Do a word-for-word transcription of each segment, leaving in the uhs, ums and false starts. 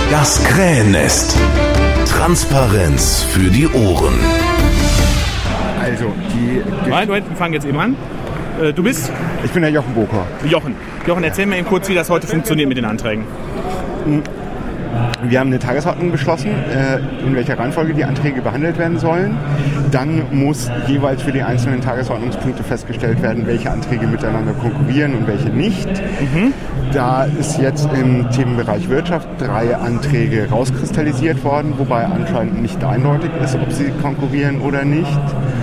Das Krähennest. Transparenz für die Ohren. Also, die... Moment, Moment, wir fangen jetzt eben an. Äh, du bist? Ich bin der Jochen Boker. Jochen. Jochen, erzähl mir eben kurz, wie das heute funktioniert mit den Anträgen. Wir haben eine Tagesordnung beschlossen, in welcher Reihenfolge die Anträge behandelt werden sollen. Dann muss jeweils für die einzelnen Tagesordnungspunkte festgestellt werden, welche Anträge miteinander konkurrieren und welche nicht. Mhm. Da ist jetzt im Themenbereich Wirtschaft drei Anträge rauskristallisiert worden, wobei anscheinend nicht eindeutig ist, ob sie konkurrieren oder nicht.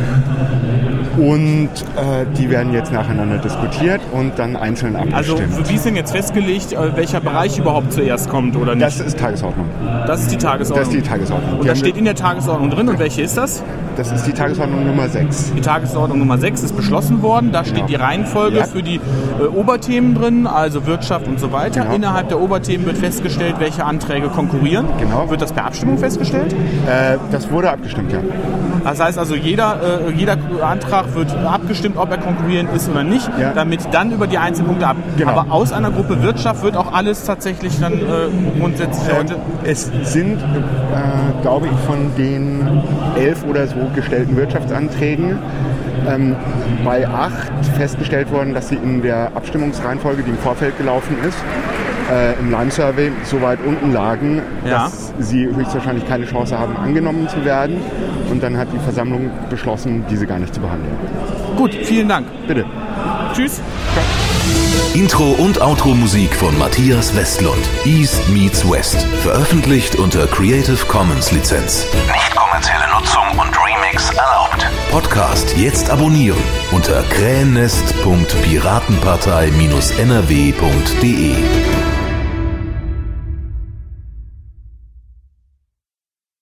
Und äh, die werden jetzt nacheinander diskutiert und dann einzeln abgestimmt. Also wie ist denn jetzt festgelegt, welcher Bereich überhaupt zuerst kommt oder nicht? Das ist Tagesordnung. Das ist die Tagesordnung? Das ist die Tagesordnung. Und das steht in der Tagesordnung drin. Und welche ist das? Das ist die Tagesordnung Nummer sechs. Die Tagesordnung Nummer sechs ist beschlossen worden. Da steht genau. die Reihenfolge ja. für die äh, Oberthemen drin, also Wirtschaft und so weiter. Genau. Innerhalb der Oberthemen wird festgestellt, welche Anträge konkurrieren. Genau. Wird das per Abstimmung festgestellt? Äh, das wurde abgestimmt, ja. Das heißt also, jeder, äh, jeder Antrag wird abgestimmt, ob er konkurrierend ist oder nicht, ja. damit dann über die Einzelpunkte ab. Genau. Aber aus einer Gruppe Wirtschaft wird auch alles tatsächlich dann äh, grundsätzlich ähm, heute... Es sind, äh, glaube ich, von den elf oder so gestellten Wirtschaftsanträgen ähm, bei acht festgestellt worden, dass sie in der Abstimmungsreihenfolge, die im Vorfeld gelaufen ist, äh, im Lime-Survey so weit unten lagen, ja. dass sie höchstwahrscheinlich keine Chance haben, angenommen zu werden. Und dann hat die Versammlung beschlossen, diese gar nicht zu behandeln. Gut, vielen Dank. Bitte. Tschüss. Intro- und Outro-Musik von Matthias Westlund. East meets West. Veröffentlicht unter Creative Commons Lizenz. Nicht kommerzielle Nutzung und Remix erlaubt. Podcast jetzt abonnieren unter krähennest punkt piratenpartei Bindestrich n r w punkt d e.